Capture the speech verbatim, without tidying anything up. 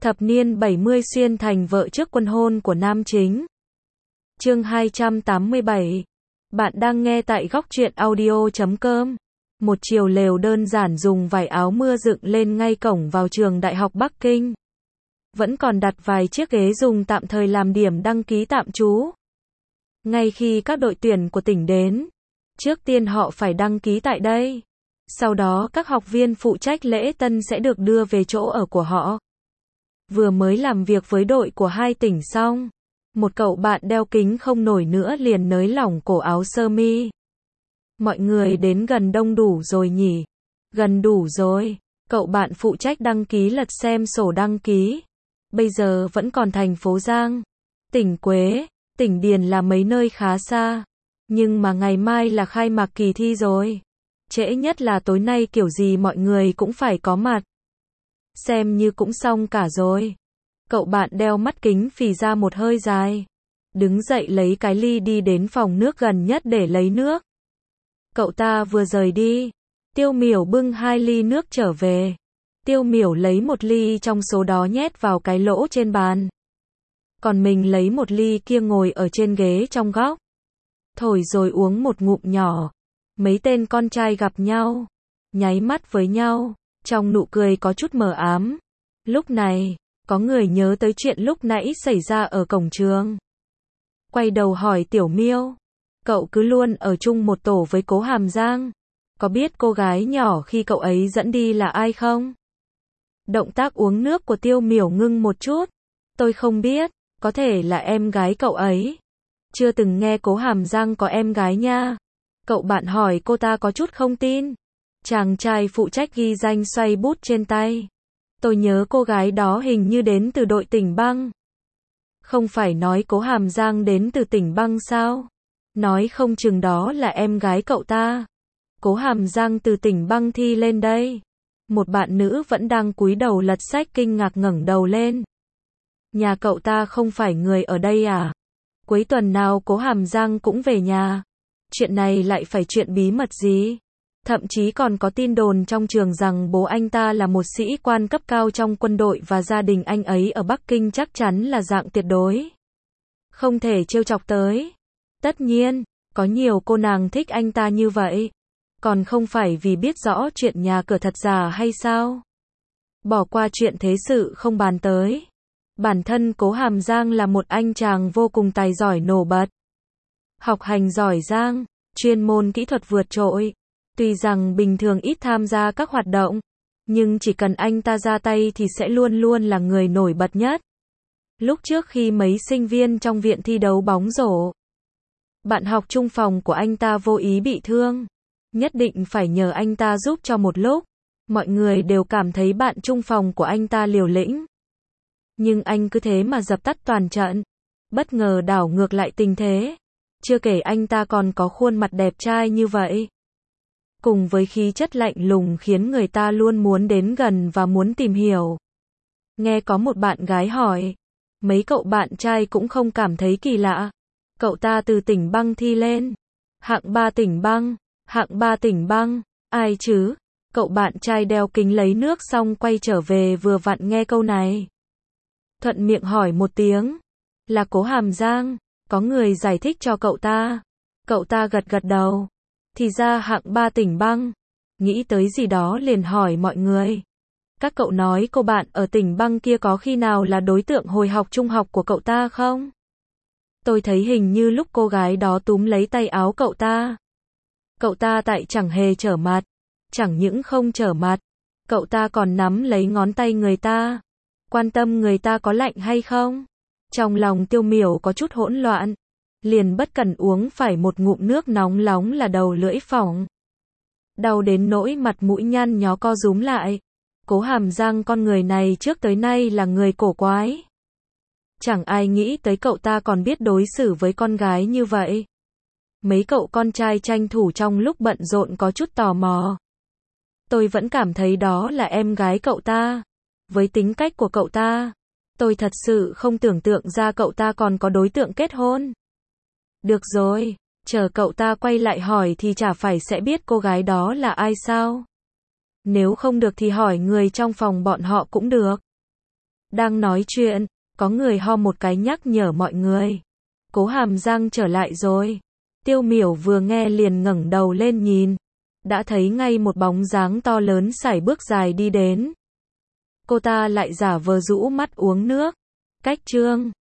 Thập niên bảy mươi xuyên thành vợ trước quân hôn của nam chính. Chương hai trăm tám mươi bảy. Bạn đang nghe tại góc truyện audio chấm com. Một chiều lều đơn giản dùng vải áo mưa dựng lên ngay cổng vào trường Đại học Bắc Kinh. Vẫn còn đặt vài chiếc ghế dùng tạm thời làm điểm đăng ký tạm trú. Ngay khi các đội tuyển của tỉnh đến, trước tiên họ phải đăng ký tại đây. Sau đó các học viên phụ trách lễ tân sẽ được đưa về chỗ ở của họ. Vừa mới làm việc với đội của hai tỉnh xong, một cậu bạn đeo kính không nổi nữa liền nới lỏng cổ áo sơ mi. Mọi người đến gần đông đủ rồi nhỉ? Gần đủ rồi. Cậu bạn phụ trách đăng ký lật xem sổ đăng ký. Bây giờ vẫn còn thành phố Giang, tỉnh Quế, tỉnh Điền là mấy nơi khá xa. Nhưng mà ngày mai là khai mạc kỳ thi rồi. Trễ nhất là tối nay kiểu gì mọi người cũng phải có mặt. Xem như cũng xong cả rồi. Cậu bạn đeo mắt kính phì ra một hơi dài. Đứng dậy lấy cái ly đi đến phòng nước gần nhất để lấy nước. Cậu ta vừa rời đi, Tiêu Miểu bưng hai ly nước trở về. Tiêu Miểu lấy một ly trong số đó nhét vào cái lỗ trên bàn. Còn mình lấy một ly kia ngồi ở trên ghế trong góc. Thổi rồi uống một ngụm nhỏ. Mấy tên con trai gặp nhau, nháy mắt với nhau, trong nụ cười có chút mờ ám. Lúc này, có người nhớ tới chuyện lúc nãy xảy ra ở cổng trường. Quay đầu hỏi Tiểu Miêu, cậu cứ luôn ở chung một tổ với Cố Hàm Giang. Có biết cô gái nhỏ khi cậu ấy dẫn đi là ai không? Động tác uống nước của Tiêu Miểu ngưng một chút. Tôi không biết, có thể là em gái cậu ấy. Chưa từng nghe Cố Hàm Giang có em gái nha. Cậu bạn hỏi cô ta có chút không tin. Chàng trai phụ trách ghi danh xoay bút trên tay. Tôi nhớ cô gái đó hình như đến từ đội tỉnh băng. Không phải nói Cố Hàm Giang đến từ tỉnh băng sao? Nói không chừng đó là em gái cậu ta. Cố Hàm Giang từ tỉnh băng thi lên đây. Một bạn nữ vẫn đang cúi đầu lật sách kinh ngạc ngẩng đầu lên. Nhà cậu ta không phải người ở đây à? Cuối tuần nào Cố Hàm Giang cũng về nhà. Chuyện này lại phải chuyện bí mật gì? Thậm chí còn có tin đồn trong trường rằng bố anh ta là một sĩ quan cấp cao trong quân đội và gia đình anh ấy ở Bắc Kinh chắc chắn là dạng tuyệt đối. Không thể trêu chọc tới. Tất nhiên, có nhiều cô nàng thích anh ta như vậy. Còn không phải vì biết rõ chuyện nhà cửa thật giả hay sao? Bỏ qua chuyện thế sự không bàn tới. Bản thân Cố Hàm Giang là một anh chàng vô cùng tài giỏi nổi bật. Học hành giỏi giang, chuyên môn kỹ thuật vượt trội. Tuy rằng bình thường ít tham gia các hoạt động, nhưng chỉ cần anh ta ra tay thì sẽ luôn luôn là người nổi bật nhất. Lúc trước khi mấy sinh viên trong viện thi đấu bóng rổ, bạn học chung phòng của anh ta vô ý bị thương. Nhất định phải nhờ anh ta giúp cho một lúc. Mọi người đều cảm thấy bạn chung phòng của anh ta liều lĩnh. Nhưng anh cứ thế mà dập tắt toàn trận. Bất ngờ đảo ngược lại tình thế. Chưa kể anh ta còn có khuôn mặt đẹp trai như vậy. Cùng với khí chất lạnh lùng khiến người ta luôn muốn đến gần và muốn tìm hiểu. Nghe có một bạn gái hỏi. Mấy cậu bạn trai cũng không cảm thấy kỳ lạ. Cậu ta từ tỉnh băng thi lên. Hạng ba tỉnh băng. Hạng ba tỉnh băng. Ai chứ? Cậu bạn trai đeo kính lấy nước xong quay trở về vừa vặn nghe câu này. Thuận miệng hỏi một tiếng. Là Cố Hàm Giang. Có người giải thích cho cậu ta. Cậu ta gật gật đầu. Thì ra hạng ba tỉnh băng. Nghĩ tới gì đó liền hỏi mọi người. Các cậu nói cô bạn ở tỉnh băng kia có khi nào là đối tượng hồi học trung học của cậu ta không? Tôi thấy hình như lúc cô gái đó túm lấy tay áo cậu ta. Cậu ta tại chẳng hề trở mặt. Chẳng những không trở mặt. Cậu ta còn nắm lấy ngón tay người ta. Quan tâm người ta có lạnh hay không? Trong lòng Tiêu Miểu có chút hỗn loạn. Liền bất cẩn uống phải một ngụm nước nóng lóng là đầu lưỡi phỏng. Đau đến nỗi mặt mũi nhăn nhó co rúm lại. Cố Hàm Giang con người này trước tới nay là người cổ quái. Chẳng ai nghĩ tới cậu ta còn biết đối xử với con gái như vậy. Mấy cậu con trai tranh thủ trong lúc bận rộn có chút tò mò. Tôi vẫn cảm thấy đó là em gái cậu ta. Với tính cách của cậu ta, tôi thật sự không tưởng tượng ra cậu ta còn có đối tượng kết hôn. Được rồi, chờ cậu ta quay lại hỏi thì chả phải sẽ biết cô gái đó là ai sao? Nếu không được thì hỏi người trong phòng bọn họ cũng được. Đang nói chuyện, có người ho một cái nhắc nhở mọi người. Cố Hàm Giang trở lại rồi. Tiêu Miểu vừa nghe liền ngẩng đầu lên nhìn. Đã thấy ngay một bóng dáng to lớn sải bước dài đi đến. Cô ta lại giả vờ rũ mắt uống nước. Cách Trương